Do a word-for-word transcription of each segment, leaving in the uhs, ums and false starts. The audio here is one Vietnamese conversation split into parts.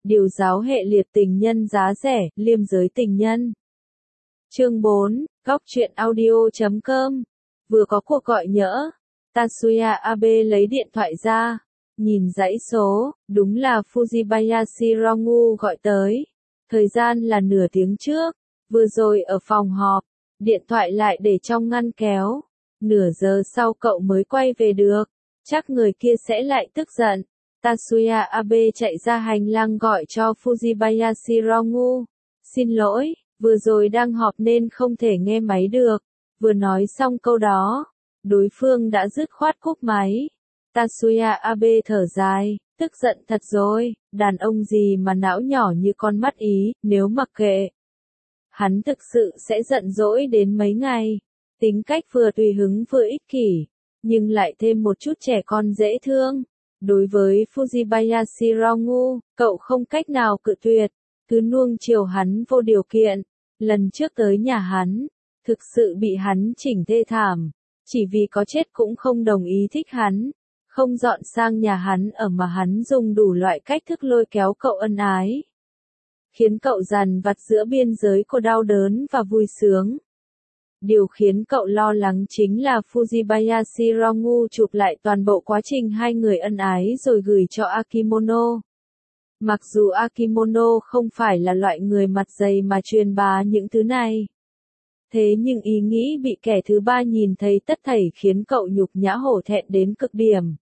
Điều giáo hệ liệt tình nhân giá rẻ, liêm giới tình nhân. Chương bốn, góc truyện audio chấm com. Vừa có cuộc gọi nhỡ. Tatsuya Abe lấy điện thoại ra. Nhìn dãy số, đúng là Fujibayashi Rongu gọi tới. Thời gian là nửa tiếng trước. Vừa rồi ở phòng họp. Điện thoại lại để trong ngăn kéo. Nửa giờ sau cậu mới quay về được. Chắc người kia sẽ lại tức giận. Tatsuya Abe chạy ra hành lang gọi cho Fujibayashi Rongu. Xin lỗi, vừa rồi đang họp nên không thể nghe máy được. Vừa nói xong câu đó, đối phương đã dứt khoát cúp máy. Tatsuya Abe thở dài, tức giận thật rồi, đàn ông gì mà não nhỏ như con mắt Ý, nếu mặc kệ. Hắn thực sự sẽ giận dỗi đến mấy ngày. Tính cách vừa tùy hứng vừa ích kỷ, nhưng lại thêm một chút trẻ con dễ thương. Đối với Fujibayashi Rongu, cậu không cách nào cự tuyệt, cứ nuông chiều hắn vô điều kiện. Lần trước tới nhà hắn, thực sự bị hắn chỉnh thê thảm, chỉ vì có chết cũng không đồng ý thích hắn, không dọn sang nhà hắn ở mà hắn dùng đủ loại cách thức lôi kéo cậu ân ái, khiến cậu dằn vặt giữa biên giới của đau đớn và vui sướng. Điều khiến cậu lo lắng chính là Fujibayashi Rongu chụp lại toàn bộ quá trình hai người ân ái rồi gửi cho Akimono. Mặc dù Akimono không phải là loại người mặt dày mà truyền bá những thứ này. Thế nhưng ý nghĩ bị kẻ thứ ba nhìn thấy tất thảy khiến cậu nhục nhã hổ thẹn đến cực điểm.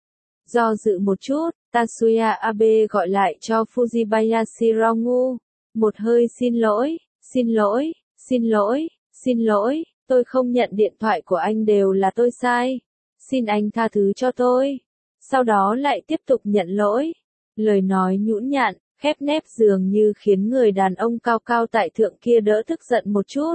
Do dự một chút, Tatsuya Abe gọi lại cho Fujibayashi Rongu. Một hơi xin lỗi, xin lỗi, xin lỗi. Xin lỗi, tôi không nhận điện thoại của anh đều là tôi sai. Xin anh tha thứ cho tôi. Sau đó lại tiếp tục nhận lỗi. Lời nói nhũn nhặn, khép nép dường như khiến người đàn ông cao cao tại thượng kia đỡ tức giận một chút.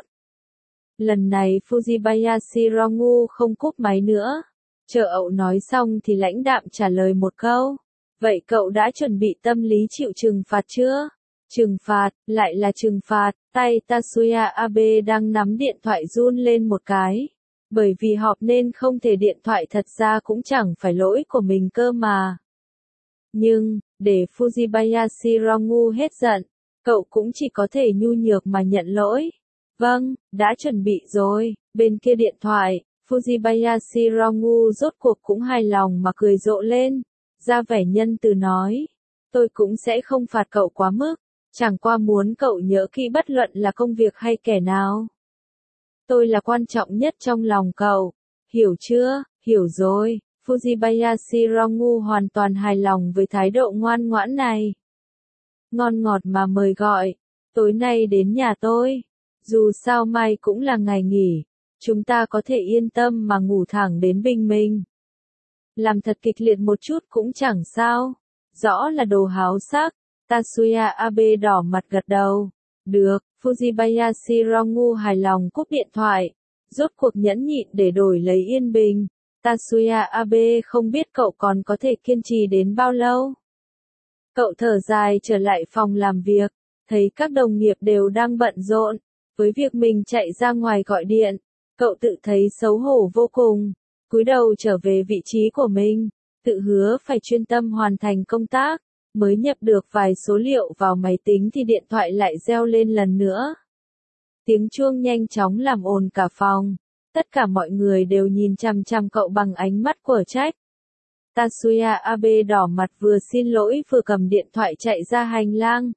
Lần này Fujibayashi Rongu không cúp máy nữa. Chờ ậu nói xong thì lãnh đạm trả lời một câu. Vậy cậu đã chuẩn bị tâm lý chịu trừng phạt chưa? Trừng phạt, lại là trừng phạt, tay Tatsuya Abe đang nắm điện thoại run lên một cái. Bởi vì họp nên không thể điện thoại thật ra cũng chẳng phải lỗi của mình cơ mà. Nhưng, để Fujibayashi Rongu hết giận, cậu cũng chỉ có thể nhu nhược mà nhận lỗi. Vâng, đã chuẩn bị rồi, bên kia điện thoại, Fujibayashi Rongu rốt cuộc cũng hài lòng mà cười rộ lên. Ra vẻ nhân từ nói, tôi cũng sẽ không phạt cậu quá mức. Chẳng qua muốn cậu nhớ kỹ bất luận là công việc hay kẻ nào. Tôi là quan trọng nhất trong lòng cậu. Hiểu chưa? Hiểu rồi. Fujibayashi Rongu hoàn toàn hài lòng với thái độ ngoan ngoãn này. Ngon ngọt mà mời gọi. Tối nay đến nhà tôi. Dù sao mai cũng là ngày nghỉ. Chúng ta có thể yên tâm mà ngủ thẳng đến bình minh. Làm thật kịch liệt một chút cũng chẳng sao. Rõ là đồ háo sắc. Tatsuya Abe đỏ mặt gật đầu. Được, Fujibayashi Rongu hài lòng cúp điện thoại. Rốt cuộc nhẫn nhịn để đổi lấy yên bình. Tatsuya Abe không biết cậu còn có thể kiên trì đến bao lâu. Cậu thở dài trở lại phòng làm việc. Thấy các đồng nghiệp đều đang bận rộn. Với việc mình chạy ra ngoài gọi điện. Cậu tự thấy xấu hổ vô cùng. Cúi đầu trở về vị trí của mình. Tự hứa phải chuyên tâm hoàn thành công tác. Mới nhập được vài số liệu vào máy tính thì điện thoại lại reo lên lần nữa. Tiếng chuông nhanh chóng làm ồn cả phòng. Tất cả mọi người đều nhìn chằm chằm cậu bằng ánh mắt của trách. Tatsuya Abe đỏ mặt vừa xin lỗi vừa cầm điện thoại chạy ra hành lang.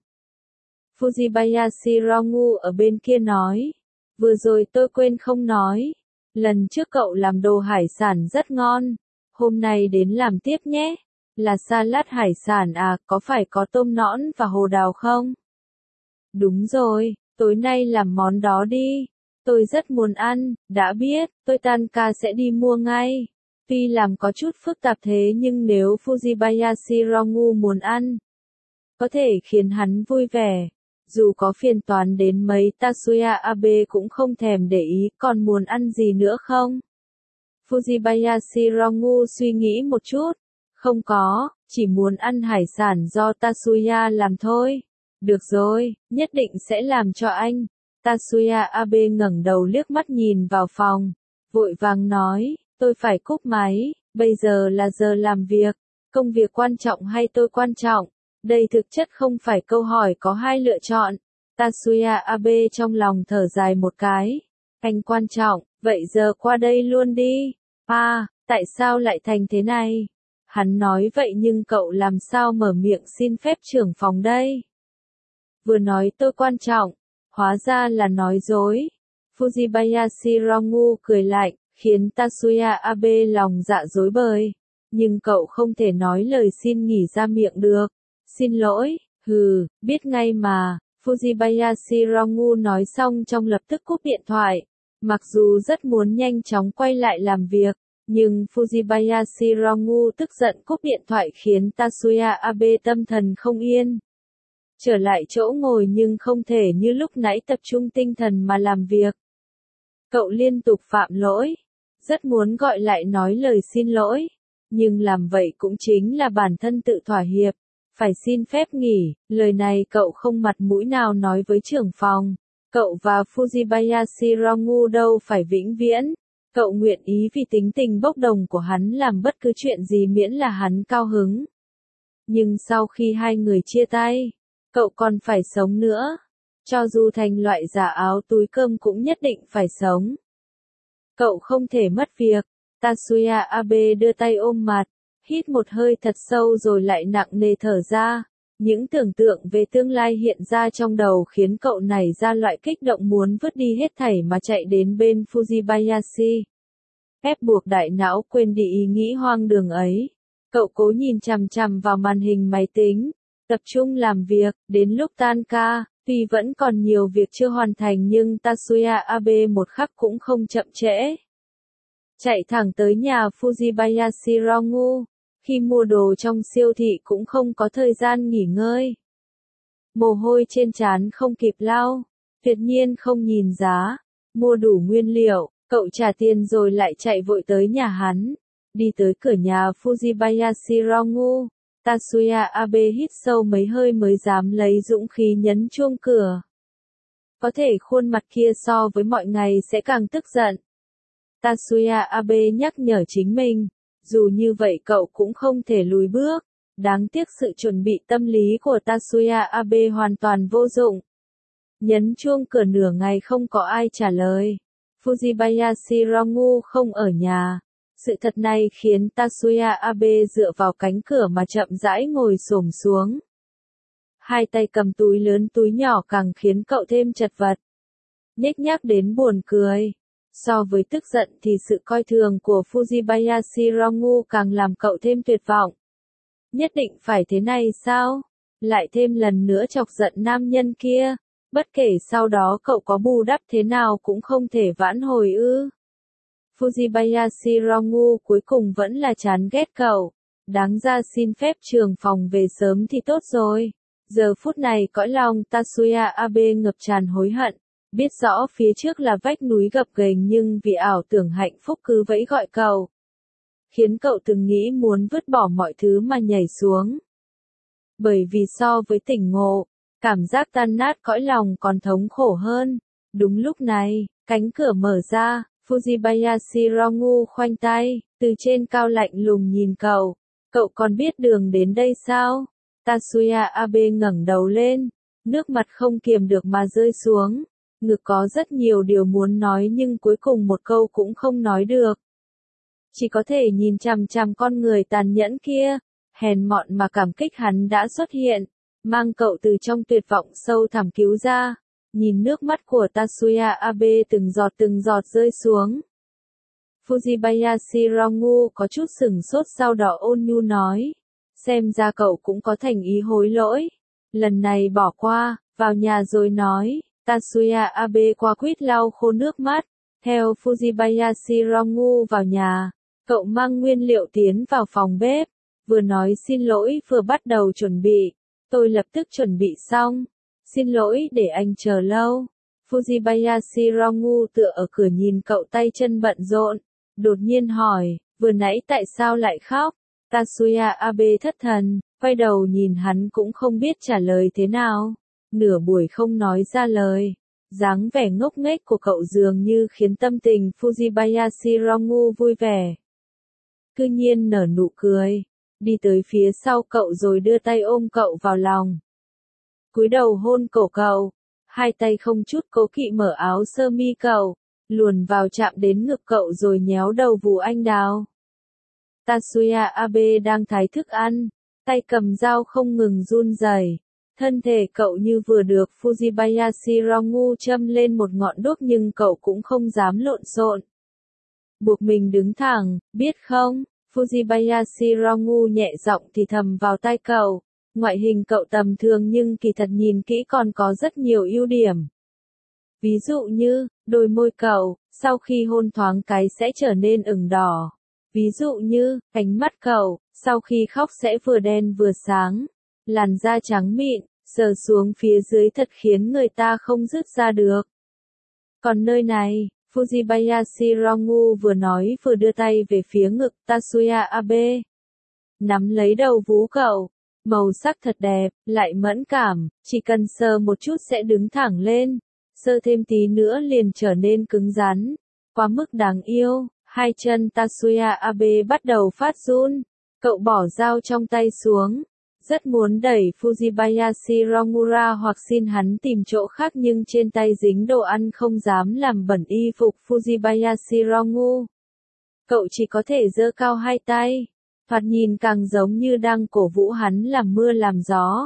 Fujibayashi Rongu ở bên kia nói. Vừa rồi tôi quên không nói. Lần trước cậu làm đồ hải sản rất ngon. Hôm nay đến làm tiếp nhé. Là salad hải sản à, có phải có tôm nõn và hồ đào không? Đúng rồi, tối nay làm món đó đi. Tôi rất muốn ăn, đã biết, tôi tan ca sẽ đi mua ngay. Tuy làm có chút phức tạp thế nhưng nếu Fujibayashi Rongu muốn ăn, có thể khiến hắn vui vẻ. Dù có phiền toán đến mấy Tatsuya Abe cũng không thèm để ý, còn muốn ăn gì nữa không? Fujibayashi Rongu suy nghĩ một chút. Không có, chỉ muốn ăn hải sản do Tatsuya làm thôi. Được rồi, nhất định sẽ làm cho anh. Tatsuya Abe ngẩng đầu liếc mắt nhìn vào phòng. Vội vàng nói, tôi phải cúp máy, bây giờ là giờ làm việc. Công việc quan trọng hay tôi quan trọng? Đây thực chất không phải câu hỏi có hai lựa chọn. Tatsuya Abe trong lòng thở dài một cái. Anh quan trọng, vậy giờ qua đây luôn đi. À, tại sao lại thành thế này? Hắn nói vậy nhưng cậu làm sao mở miệng xin phép trưởng phòng đây? Vừa nói tôi quan trọng, hóa ra là nói dối. Fujibayashi Rongu cười lạnh, khiến Tatsuya Abe lòng dạ rối bời. Nhưng cậu không thể nói lời xin nghỉ ra miệng được. Xin lỗi, hừ, biết ngay mà. Fujibayashi Rongu nói xong trong lập tức cúp điện thoại. Mặc dù rất muốn nhanh chóng quay lại làm việc, nhưng Fujibayashi Rongu tức giận cúp điện thoại khiến Tatsuya Abe tâm thần không yên. Trở lại chỗ ngồi nhưng không thể như lúc nãy tập trung tinh thần mà làm việc. Cậu liên tục phạm lỗi, rất muốn gọi lại nói lời xin lỗi, nhưng làm vậy cũng chính là bản thân tự thỏa hiệp, phải xin phép nghỉ, lời này cậu không mặt mũi nào nói với trưởng phòng. Cậu và Fujibayashi Rongu đâu phải vĩnh viễn, cậu nguyện ý vì tính tình bốc đồng của hắn làm bất cứ chuyện gì miễn là hắn cao hứng. Nhưng sau khi hai người chia tay, cậu còn phải sống nữa. Cho dù thành loại giả áo túi cơm cũng nhất định phải sống. Cậu không thể mất việc. Tatsuya Abe đưa tay ôm mặt, hít một hơi thật sâu rồi lại nặng nề thở ra. Những tưởng tượng về tương lai hiện ra trong đầu khiến cậu nảy ra loại kích động muốn vứt đi hết thảy mà chạy đến bên Fujibayashi. Ép buộc đại não quên đi ý nghĩ hoang đường ấy. Cậu cố nhìn chằm chằm vào màn hình máy tính, tập trung làm việc, đến lúc tan ca, tuy vẫn còn nhiều việc chưa hoàn thành nhưng Tatsuya Abe một khắc cũng không chậm trễ. Chạy thẳng tới nhà Fujibayashi Rongu, khi mua đồ trong siêu thị cũng không có thời gian nghỉ ngơi. Mồ hôi trên trán không kịp lau, tuyệt nhiên không nhìn giá, mua đủ nguyên liệu, cậu trả tiền rồi lại chạy vội tới nhà hắn. Đi tới cửa nhà Fujibayashi Rongu, Tatsuya Abe hít sâu mấy hơi mới dám lấy dũng khí nhấn chuông cửa. Có thể khuôn mặt kia so với mọi ngày sẽ càng tức giận. Tatsuya Abe nhắc nhở chính mình, dù như vậy cậu cũng không thể lùi bước. Đáng tiếc sự chuẩn bị tâm lý của Tatsuya Abe hoàn toàn vô dụng. Nhấn chuông cửa nửa ngày không có ai trả lời. Fujibayashi Rongu không ở nhà. Sự thật này khiến Tatsuya Abe dựa vào cánh cửa mà chậm rãi ngồi xổm xuống. Hai tay cầm túi lớn túi nhỏ càng khiến cậu thêm chật vật. Nhếch nhác đến buồn cười. So với tức giận thì sự coi thường của Fujibayashi Rongu càng làm cậu thêm tuyệt vọng. Nhất định phải thế này sao? Lại thêm lần nữa chọc giận nam nhân kia. Bất kể sau đó cậu có bù đắp thế nào cũng không thể vãn hồi ư. Fujibayashi Rongu cuối cùng vẫn là chán ghét cậu. Đáng ra xin phép trưởng phòng về sớm thì tốt rồi. Giờ phút này cõi lòng Tatsuya Abe ngập tràn hối hận. Biết rõ phía trước là vách núi gập ghềnh nhưng vì ảo tưởng hạnh phúc cứ vẫy gọi cậu. Khiến cậu từng nghĩ muốn vứt bỏ mọi thứ mà nhảy xuống. Bởi vì so với tỉnh ngộ, cảm giác tan nát cõi lòng còn thống khổ hơn. Đúng lúc này, cánh cửa mở ra, Fujibayashi Rongu khoanh tay, từ trên cao lạnh lùng nhìn cậu. Cậu còn biết đường đến đây sao? Tatsuya Abe ngẩng đầu lên, nước mặt không kiềm được mà rơi xuống. Ngực có rất nhiều điều muốn nói nhưng cuối cùng một câu cũng không nói được. Chỉ có thể nhìn chằm chằm con người tàn nhẫn kia, hèn mọn mà cảm kích hắn đã xuất hiện, mang cậu từ trong tuyệt vọng sâu thẳm cứu ra. Nhìn nước mắt của Tatsuya Abe từng giọt từng giọt rơi xuống. Fujibayashi Rongu có chút sửng sốt sau đó ôn nhu nói. Xem ra cậu cũng có thành ý hối lỗi. Lần này bỏ qua, vào nhà rồi nói. Tatsuya Abe qua quýt lau khô nước mắt. Theo Fujibayashi Rongu vào nhà, cậu mang nguyên liệu tiến vào phòng bếp. Vừa nói xin lỗi vừa bắt đầu chuẩn bị. Tôi lập tức chuẩn bị xong. Xin lỗi để anh chờ lâu. Fujibayashi Rongu tựa ở cửa nhìn cậu tay chân bận rộn. Đột nhiên hỏi, vừa nãy tại sao lại khóc? Tatsuya Abe thất thần, quay đầu nhìn hắn cũng không biết trả lời thế nào. Nửa buổi không nói ra lời. Dáng vẻ ngốc nghếch của cậu dường như khiến tâm tình Fujibayashi Rongu vui vẻ. Cư nhiên nở nụ cười. đi tới phía sau cậu rồi đưa tay ôm cậu vào lòng. Cúi đầu hôn cổ cậu, hai tay không chút cố kỵ mở áo sơ mi cậu, luồn vào chạm đến ngực cậu rồi nhéo đầu vú anh đào. Tatsuya Abe đang thái thức ăn, tay cầm dao không ngừng run rẩy. Thân thể cậu như vừa được Fujibayashi Rongu châm lên một ngọn đuốc nhưng cậu cũng không dám lộn xộn. Buộc mình đứng thẳng, biết không? Fujibayashi Rongu nhẹ giọng thì thầm vào tai cậu. Ngoại hình cậu tầm thường nhưng kỳ thật nhìn kỹ còn có rất nhiều ưu điểm. Ví dụ như, đôi môi cậu, sau khi hôn thoáng cái sẽ trở nên ửng đỏ. Ví dụ như, ánh mắt cậu, sau khi khóc sẽ vừa đen vừa sáng. Làn da trắng mịn, sờ xuống phía dưới thật khiến người ta không dứt ra được. Còn nơi này, Fujibayashi Rongu vừa nói vừa đưa tay về phía ngực Tatsuya Abe. Nắm lấy đầu vú cậu, màu sắc thật đẹp, lại mẫn cảm, chỉ cần sờ một chút sẽ đứng thẳng lên, sờ thêm tí nữa liền trở nên cứng rắn, quá mức đáng yêu. Hai chân Tatsuya Abe bắt đầu phát run, cậu bỏ dao trong tay xuống. Rất muốn đẩy Fujibayashi Rongu ra hoặc xin hắn tìm chỗ khác nhưng trên tay dính đồ ăn không dám làm bẩn y phục Fujibayashi Rongu. Cậu chỉ có thể giơ cao hai tay, thoạt nhìn càng giống như đang cổ vũ hắn làm mưa làm gió.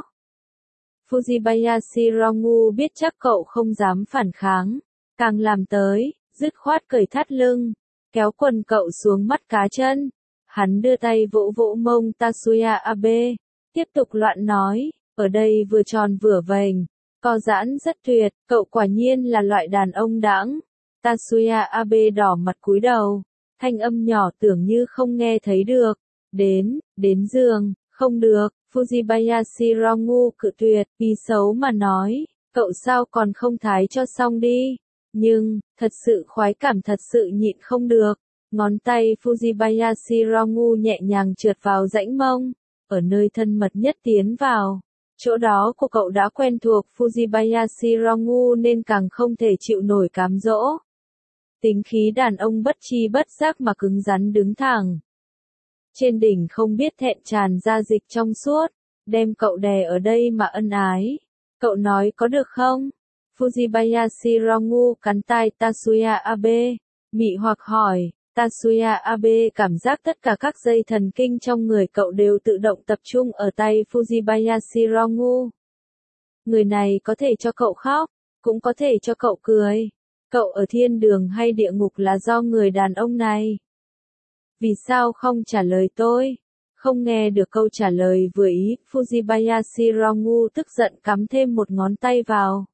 Fujibayashi Rongu biết chắc cậu không dám phản kháng, càng làm tới, dứt khoát cởi thắt lưng, kéo quần cậu xuống mắt cá chân. Hắn đưa tay vỗ vỗ mông Tatsuya Abe. Tiếp tục loạn nói, ở đây vừa tròn vừa vành, co giãn rất tuyệt, cậu quả nhiên là loại đàn ông đãng. Tatsuya Abe đỏ mặt cúi đầu, thanh âm nhỏ tưởng như không nghe thấy được. Đến, đến giường, không được, Fujibayashi Rongu cự tuyệt, ý xấu mà nói, cậu sao còn không thái cho xong đi. Nhưng, thật sự khoái cảm thật sự nhịn không được, ngón tay Fujibayashi Rongu nhẹ nhàng trượt vào rãnh mông. Ở nơi thân mật nhất tiến vào, chỗ đó của cậu đã quen thuộc Fujibayashi Rongu nên càng không thể chịu nổi cám dỗ. Tính khí đàn ông bất chi bất giác mà cứng rắn đứng thẳng. Trên đỉnh không biết thẹn tràn ra dịch trong suốt, đem cậu đè ở đây mà ân ái. Cậu nói có được không? Fujibayashi Rongu cắn tai Tatsuya Abe, mị hoặc hỏi. Tatsuya Abe cảm giác tất cả các dây thần kinh trong người cậu đều tự động tập trung ở tay Fujibayashi Rongu. Người này có thể cho cậu khóc, cũng có thể cho cậu cười. Cậu ở thiên đường hay địa ngục là do người đàn ông này. Vì sao không trả lời tôi? Không nghe được câu trả lời vừa ý, Fujibayashi Rongu tức giận cắm thêm một ngón tay vào.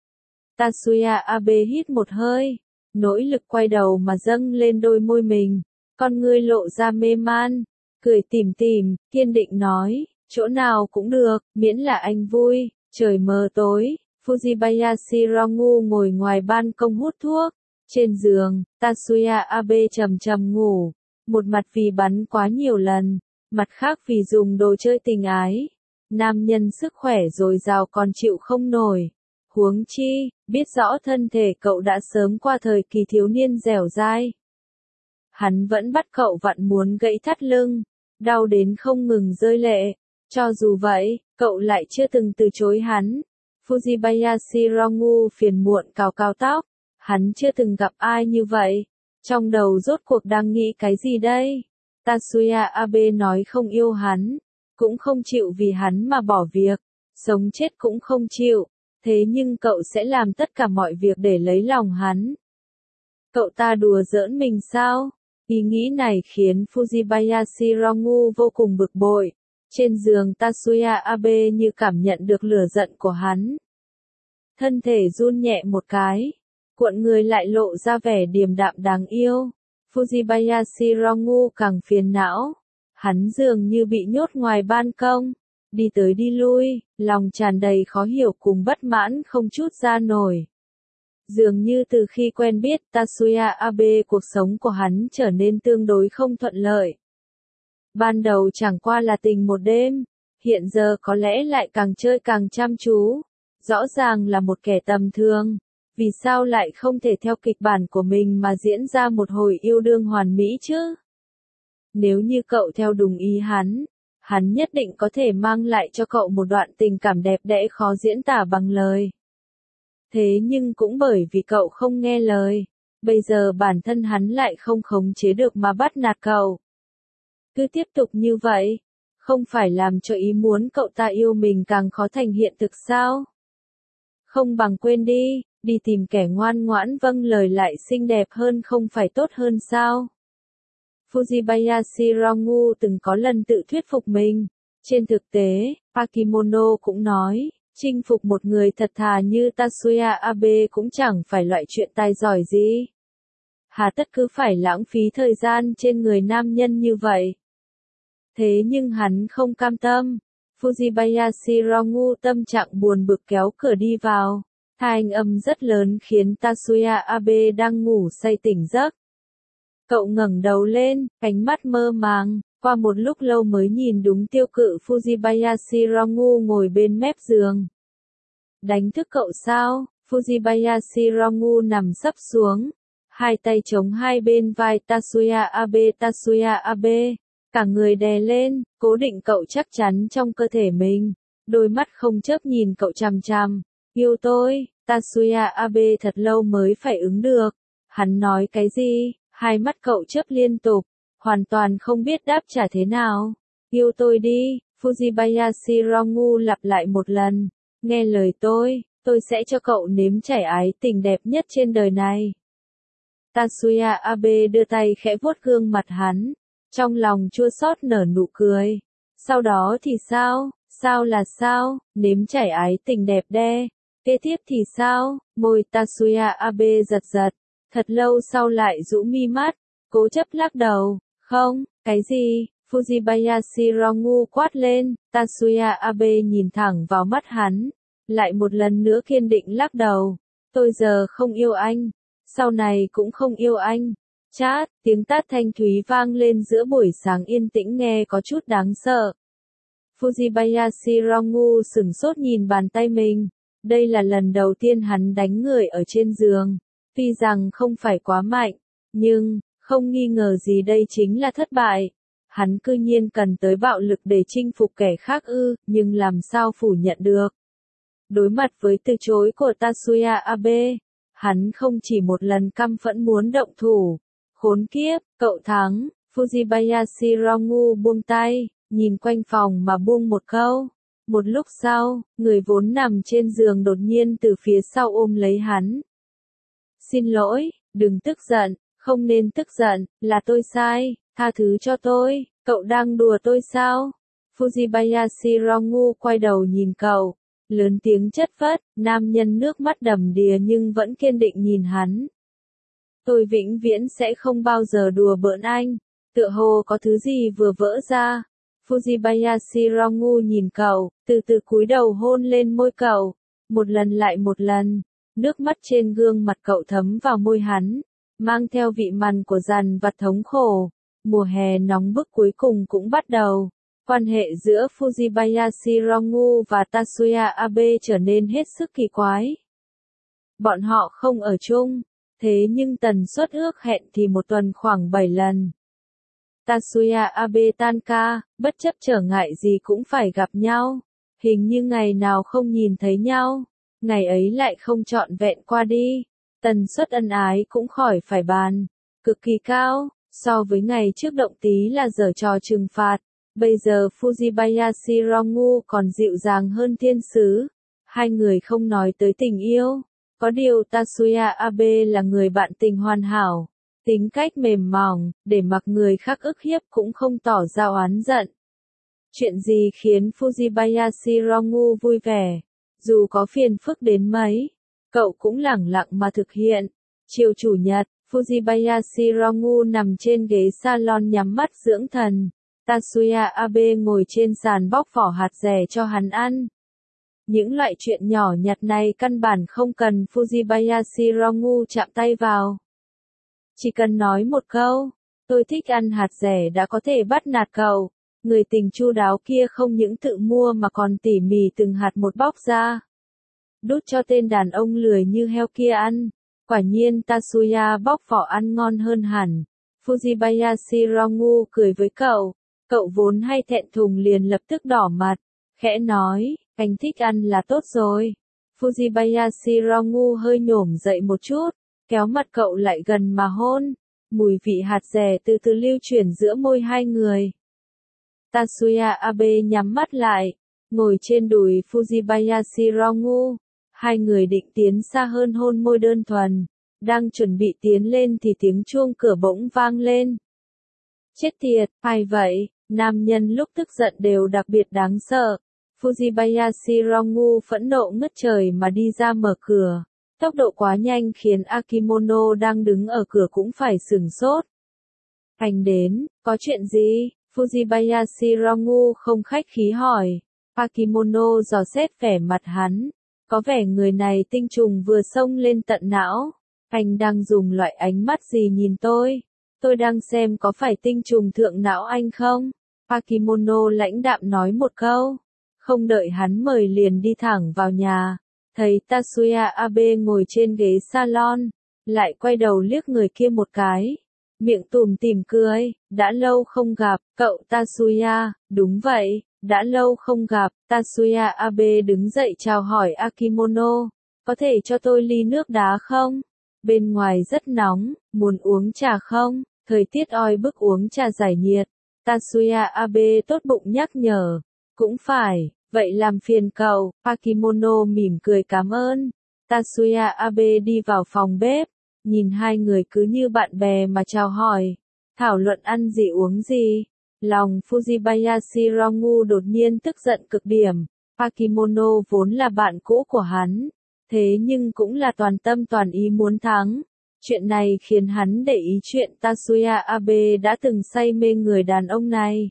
Tatsuya Abe hít một hơi. Nỗ lực quay đầu mà dâng lên đôi môi mình, con ngươi lộ ra mê man, cười tủm tỉm, kiên định nói, chỗ nào cũng được, miễn là anh vui. Trời mờ tối, Fujibayashi Rongu ngồi ngoài ban công hút thuốc, trên giường, Tatsuya Abe trầm trầm ngủ, một mặt vì bắn quá nhiều lần, mặt khác vì dùng đồ chơi tình ái. Nam nhân sức khỏe dồi dào còn chịu không nổi. Huống chi, biết rõ thân thể cậu đã sớm qua thời kỳ thiếu niên dẻo dai. Hắn vẫn bắt cậu vặn muốn gãy thắt lưng, đau đến không ngừng rơi lệ. Cho dù vậy, cậu lại chưa từng từ chối hắn. Fujibayashi Rongu phiền muộn cào cào tóc. Hắn chưa từng gặp ai như vậy. Trong đầu rốt cuộc đang nghĩ cái gì đây? Tatsuya Abe nói không yêu hắn, cũng không chịu vì hắn mà bỏ việc, sống chết cũng không chịu. Thế nhưng cậu sẽ làm tất cả mọi việc để lấy lòng hắn. Cậu ta đùa giỡn mình sao? Ý nghĩ này khiến Fujibayashi Rongu vô cùng bực bội. Trên giường Tatsuya Abe như cảm nhận được lửa giận của hắn. Thân thể run nhẹ một cái, cuộn người lại lộ ra vẻ điềm đạm đáng yêu. Fujibayashi Rongu càng phiền não. Hắn dường như bị nhốt ngoài ban công. Đi tới đi lui, lòng tràn đầy khó hiểu cùng bất mãn không chút ra nổi. Dường như từ khi quen biết Tatsuya Abe cuộc sống của hắn trở nên tương đối không thuận lợi. Ban đầu chẳng qua là tình một đêm, hiện giờ có lẽ lại càng chơi càng chăm chú. Rõ ràng là một kẻ tầm thường, vì sao lại không thể theo kịch bản của mình mà diễn ra một hồi yêu đương hoàn mỹ chứ? Nếu như cậu theo đúng ý hắn, hắn nhất định có thể mang lại cho cậu một đoạn tình cảm đẹp đẽ khó diễn tả bằng lời. Thế nhưng cũng bởi vì cậu không nghe lời, bây giờ bản thân hắn lại không khống chế được mà bắt nạt cậu. Cứ tiếp tục như vậy, không phải làm cho ý muốn cậu ta yêu mình càng khó thành hiện thực sao? Không bằng quên đi, đi tìm kẻ ngoan ngoãn vâng lời lại xinh đẹp hơn không phải tốt hơn sao? Fujibayashi Rongu từng có lần tự thuyết phục mình. Trên thực tế, Akimono cũng nói, chinh phục một người thật thà như Tatsuya Abe cũng chẳng phải loại chuyện tài giỏi gì. Hà tất cứ phải lãng phí thời gian trên người nam nhân như vậy. Thế nhưng hắn không cam tâm. Fujibayashi Rongu tâm trạng buồn bực kéo cửa đi vào. Thanh âm rất lớn khiến Tatsuya Abe đang ngủ say tỉnh giấc. Cậu ngẩng đầu lên, ánh mắt mơ màng, qua một lúc lâu mới nhìn đúng tiêu cự Fujibayashi Rongu ngồi bên mép giường. Đánh thức cậu sao? Fujibayashi Rongu nằm sấp xuống, hai tay chống hai bên vai Tatsuya Abe Tatsuya Abe, cả người đè lên, cố định cậu chắc chắn trong cơ thể mình, đôi mắt không chớp nhìn cậu chằm chằm. Yêu tôi, Tatsuya Abe thật lâu mới phải ứng được. Hắn nói cái gì? Hai mắt cậu chớp liên tục, hoàn toàn không biết đáp trả thế nào. Yêu tôi đi, Fujibayashi Rongu lặp lại một lần. Nghe lời tôi, tôi sẽ cho cậu nếm trải ái tình đẹp nhất trên đời này. Tatsuya Abe đưa tay khẽ vuốt gương mặt hắn, trong lòng chua xót nở nụ cười. Sau đó thì sao? Sao là sao? Nếm trải ái tình đẹp đẽ. Kế tiếp thì sao? Môi Tatsuya Abe giật giật. Thật lâu sau lại rũ mi mắt, cố chấp lắc đầu. Không, cái gì? Fujibayashi Rongu quát lên. Tatsuya Abe nhìn thẳng vào mắt hắn, lại một lần nữa kiên định lắc đầu. Tôi giờ không yêu anh, sau này cũng không yêu anh. Chát, tiếng tát thanh thúy vang lên giữa buổi sáng yên tĩnh nghe có chút đáng sợ. Fujibayashi Rongu sửng sốt nhìn bàn tay mình. Đây là lần đầu tiên hắn đánh người ở trên giường. Tuy rằng không phải quá mạnh, nhưng, không nghi ngờ gì đây chính là thất bại. Hắn cư nhiên cần tới bạo lực để chinh phục kẻ khác ư, nhưng làm sao phủ nhận được. Đối mặt với từ chối của Tatsuya Abe, hắn không chỉ một lần căm phẫn muốn động thủ. Khốn kiếp, cậu thắng, Fujibayashi Rongu buông tay, nhìn quanh phòng mà buông một câu. Một lúc sau, người vốn nằm trên giường đột nhiên từ phía sau ôm lấy hắn. Xin lỗi, đừng tức giận, không nên tức giận, là tôi sai, tha thứ cho tôi, cậu đang đùa tôi sao? Fujibayashi Rongu quay đầu nhìn cậu, lớn tiếng chất phất, nam nhân nước mắt đầm đìa nhưng vẫn kiên định nhìn hắn. Tôi vĩnh viễn sẽ không bao giờ đùa bỡn anh, tựa hồ có thứ gì vừa vỡ ra. Fujibayashi Rongu nhìn cậu, từ từ cúi đầu hôn lên môi cậu, một lần lại một lần. Nước mắt trên gương mặt cậu thấm vào môi hắn, mang theo vị mặn của dằn vặt thống khổ. Mùa hè nóng bức cuối cùng cũng bắt đầu. Quan hệ giữa Fujibayashi Rongu và Tatsuya Abe trở nên hết sức kỳ quái. Bọn họ không ở chung, thế nhưng tần suất ước hẹn thì một tuần khoảng bảy lần. Tatsuya Abe tan ca, bất chấp trở ngại gì cũng phải gặp nhau. Hình như ngày nào không nhìn thấy nhau, ngày ấy lại không trọn vẹn qua đi. Tần suất ân ái cũng khỏi phải bàn, cực kỳ cao, so với ngày trước động tí là giở trò trừng phạt. Bây giờ Fujibayashi Rongu còn dịu dàng hơn thiên sứ. Hai người không nói tới tình yêu. Có điều Tatsuya Abe là người bạn tình hoàn hảo. Tính cách mềm mỏng, để mặc người khác ức hiếp cũng không tỏ ra oán giận. Chuyện gì khiến Fujibayashi Rongu vui vẻ? Dù có phiền phức đến mấy, cậu cũng lẳng lặng mà thực hiện. Chiều chủ nhật, Fujibayashi Rongu nằm trên ghế salon nhắm mắt dưỡng thần. Tatsuya Abe ngồi trên sàn bóc vỏ hạt dẻ cho hắn ăn. Những loại chuyện nhỏ nhặt này căn bản không cần Fujibayashi Rongu chạm tay vào. Chỉ cần nói một câu, tôi thích ăn hạt dẻ đã có thể bắt nạt cậu. Người tình chu đáo kia không những tự mua mà còn tỉ mỉ từng hạt một bóc ra. Đút cho tên đàn ông lười như heo kia ăn. Quả nhiên Tatsuya bóc vỏ ăn ngon hơn hẳn. Fujibayashi Rongu cười với cậu. Cậu vốn hay thẹn thùng liền lập tức đỏ mặt, khẽ nói, anh thích ăn là tốt rồi. Fujibayashi Rongu hơi nhổm dậy một chút, kéo mặt cậu lại gần mà hôn. Mùi vị hạt dẻ từ từ lưu chuyển giữa môi hai người. Tatsuya Abe nhắm mắt lại, ngồi trên đùi Fujibayashi Rongu. Hai người định tiến xa hơn hôn môi đơn thuần. Đang chuẩn bị tiến lên thì tiếng chuông cửa bỗng vang lên. Chết tiệt, ai vậy? Nam nhân lúc tức giận đều đặc biệt đáng sợ. Fujibayashi Rongu phẫn nộ ngất trời mà đi ra mở cửa. Tốc độ quá nhanh khiến Akimono đang đứng ở cửa cũng phải sửng sốt. Anh đến, có chuyện gì? Fujibayashi Rongu không khách khí hỏi. Akimono dò xét vẻ mặt hắn. Có vẻ người này tinh trùng vừa xông lên tận não. Anh đang dùng loại ánh mắt gì nhìn tôi? Tôi đang xem có phải tinh trùng thượng não anh không? Akimono lãnh đạm nói một câu. Không đợi hắn mời liền đi thẳng vào nhà. Thấy Tatsuya Abe ngồi trên ghế salon. Lại quay đầu liếc người kia một cái. Miệng tủm tỉm cười. Đã lâu không gặp, cậu Tatsuya. Đúng vậy, đã lâu không gặp. Tatsuya Abe đứng dậy chào hỏi Akimono. Có thể cho tôi ly nước đá không? Bên ngoài rất nóng, muốn uống trà không? Thời tiết oi bức uống trà giải nhiệt. Tatsuya Abe tốt bụng nhắc nhở. Cũng phải, vậy làm phiền cậu. Akimono mỉm cười cảm ơn. Tatsuya Abe đi vào phòng bếp. Nhìn hai người cứ như bạn bè mà chào hỏi. Thảo luận ăn gì uống gì. Lòng Fujibayashi Rongu đột nhiên tức giận cực điểm. Akimono vốn là bạn cũ của hắn. Thế nhưng cũng là toàn tâm toàn ý muốn thắng. Chuyện này khiến hắn để ý chuyện Tatsuya Abe đã từng say mê người đàn ông này.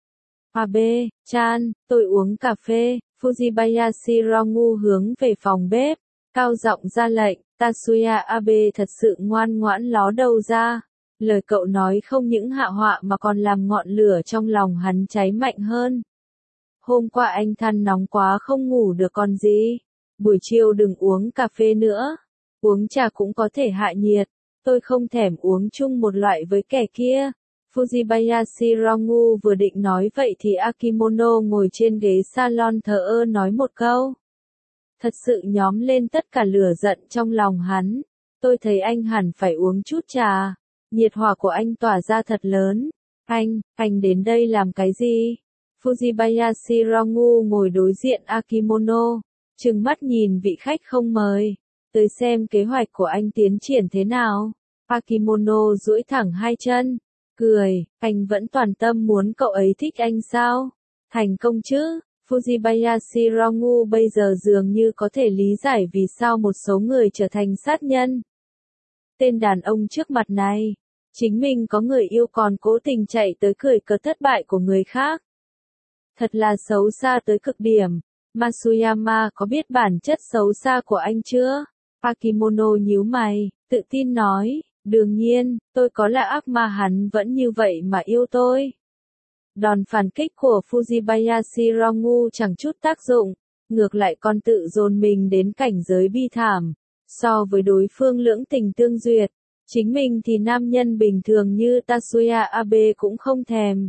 Abe, chan, tôi uống cà phê. Fujibayashi Rongu hướng về phòng bếp, cao giọng ra lệnh. Tatsuya Abe thật sự ngoan ngoãn ló đầu ra. Lời cậu nói không những hạ họa mà còn làm ngọn lửa trong lòng hắn cháy mạnh hơn. Hôm qua anh than nóng quá không ngủ được còn gì. Buổi chiều đừng uống cà phê nữa. Uống trà cũng có thể hạ nhiệt. Tôi không thèm uống chung một loại với kẻ kia. Fujibayashi Rongu vừa định nói vậy thì Akimono ngồi trên ghế salon thờ ơ nói một câu. Thật sự nhóm lên tất cả lửa giận trong lòng hắn. Tôi thấy anh hẳn phải uống chút trà. Nhiệt hỏa của anh tỏa ra thật lớn. Anh, anh đến đây làm cái gì? Fujibayashi Rongu ngồi đối diện Akimono. Trừng mắt nhìn vị khách không mời. Tới xem kế hoạch của anh tiến triển thế nào. Akimono duỗi thẳng hai chân. Cười, anh vẫn toàn tâm muốn cậu ấy thích anh sao? Thành công chứ? Fujibayashi Rongu bây giờ dường như có thể lý giải vì sao một số người trở thành sát nhân. Tên đàn ông trước mặt này. Chính mình có người yêu còn cố tình chạy tới cười cợt thất bại của người khác. Thật là xấu xa tới cực điểm. Masuyama có biết bản chất xấu xa của anh chưa? Akimono nhíu mày, tự tin nói, đương nhiên, tôi có là ác ma hắn vẫn như vậy mà yêu tôi. Đòn phản kích của Fujibayashi Rongu chẳng chút tác dụng, ngược lại còn tự dồn mình đến cảnh giới bi thảm. So với đối phương lưỡng tình tương duyệt, chính mình thì nam nhân bình thường như Tatsuya Abe cũng không thèm.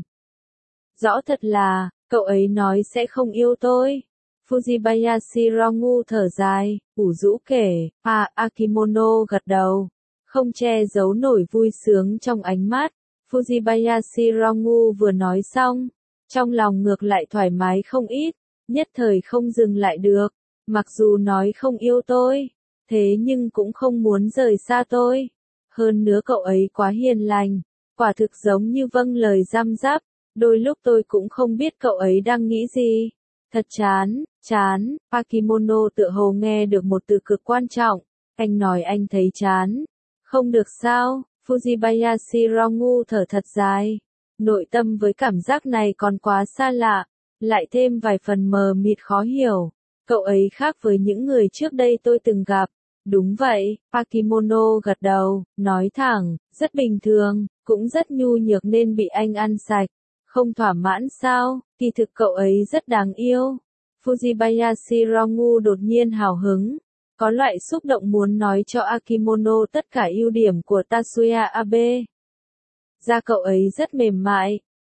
Rõ thật là, cậu ấy nói sẽ không yêu tôi. Fujibayashi Rongu thở dài, ủ rũ kể, à, Akimono gật đầu, không che giấu nổi vui sướng trong ánh mắt. Fujibayashi Rongu vừa nói xong, trong lòng ngược lại thoải mái không ít, nhất thời không dừng lại được, mặc dù nói không yêu tôi, thế nhưng cũng không muốn rời xa tôi. Hơn nữa cậu ấy quá hiền lành, quả thực giống như vâng lời răm rắp, đôi lúc tôi cũng không biết cậu ấy đang nghĩ gì. Thật chán, chán, Akimono tựa hồ nghe được một từ cực quan trọng, anh nói anh thấy chán. Không được sao, Fujibayashi Rongu thở thật dài. Nội tâm với cảm giác này còn quá xa lạ, lại thêm vài phần mờ mịt khó hiểu. Cậu ấy khác với những người trước đây tôi từng gặp. Đúng vậy, Akimono gật đầu, nói thẳng, rất bình thường, cũng rất nhu nhược nên bị anh ăn sạch. Không thỏa mãn sao, kỳ thực cậu ấy rất đáng yêu. Fujibayashi Rongu đột nhiên hào hứng, có loại xúc động muốn nói cho Akimono tất cả ưu điểm của Tatsuya Abe. Da cậu ấy rất mềm mại,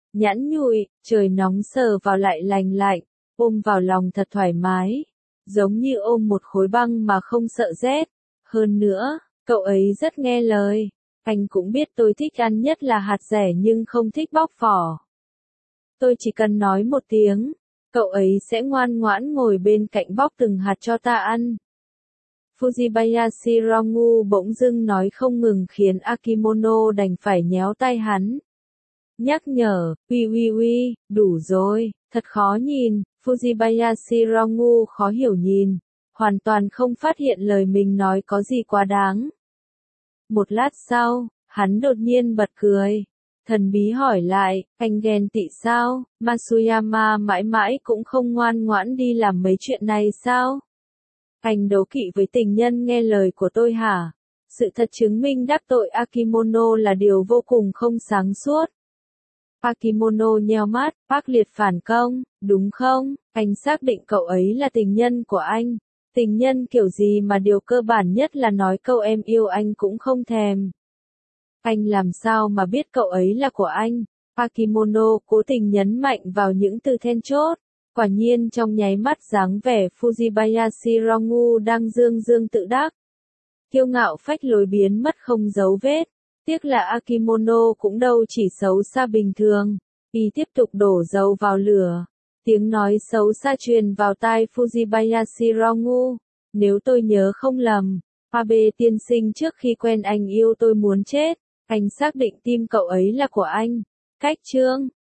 nhẵn nhụi, trời nóng sờ vào lại lành lạnh, ôm vào lòng thật thoải mái, giống như ôm một khối băng mà không sợ rét. Hơn nữa, cậu ấy rất nghe lời. Anh cũng biết tôi thích ăn nhất là hạt dẻ nhưng không thích bóc vỏ. Tôi chỉ cần nói một tiếng, cậu ấy sẽ ngoan ngoãn ngồi bên cạnh bóc từng hạt cho ta ăn. Fujibayashi Rongu bỗng dưng nói không ngừng khiến Akimono đành phải nhéo tay hắn. Nhắc nhở, uy uy uy, đủ rồi, thật khó nhìn. Fujibayashi Rongu khó hiểu nhìn, hoàn toàn không phát hiện lời mình nói có gì quá đáng. Một lát sau, hắn đột nhiên bật cười. Thần bí hỏi lại, anh ghen tị sao? Masuyama mãi mãi cũng không ngoan ngoãn đi làm mấy chuyện này sao? Anh đố kỵ với tình nhân nghe lời của tôi hả? Sự thật chứng minh đắc tội Akimono là điều vô cùng không sáng suốt. Akimono nheo mắt, ác liệt phản công, đúng không? Anh xác định cậu ấy là tình nhân của anh. Tình nhân kiểu gì mà điều cơ bản nhất là nói câu em yêu anh cũng không thèm. Anh làm sao mà biết cậu ấy là của anh? Akimono cố tình nhấn mạnh vào những từ then chốt. Quả nhiên trong nháy mắt dáng vẻ Fujibayashi Rongu đang dương dương tự đắc. Kiêu ngạo phách lối biến mất không dấu vết. Tiếc là Akimono cũng đâu chỉ xấu xa bình thường. Y tiếp tục đổ dầu vào lửa. Tiếng nói xấu xa truyền vào tai Fujibayashi Rongu. Nếu tôi nhớ không lầm, Abe tiên sinh trước khi quen anh yêu tôi muốn chết. Anh xác định tim cậu ấy là của anh. Cách chương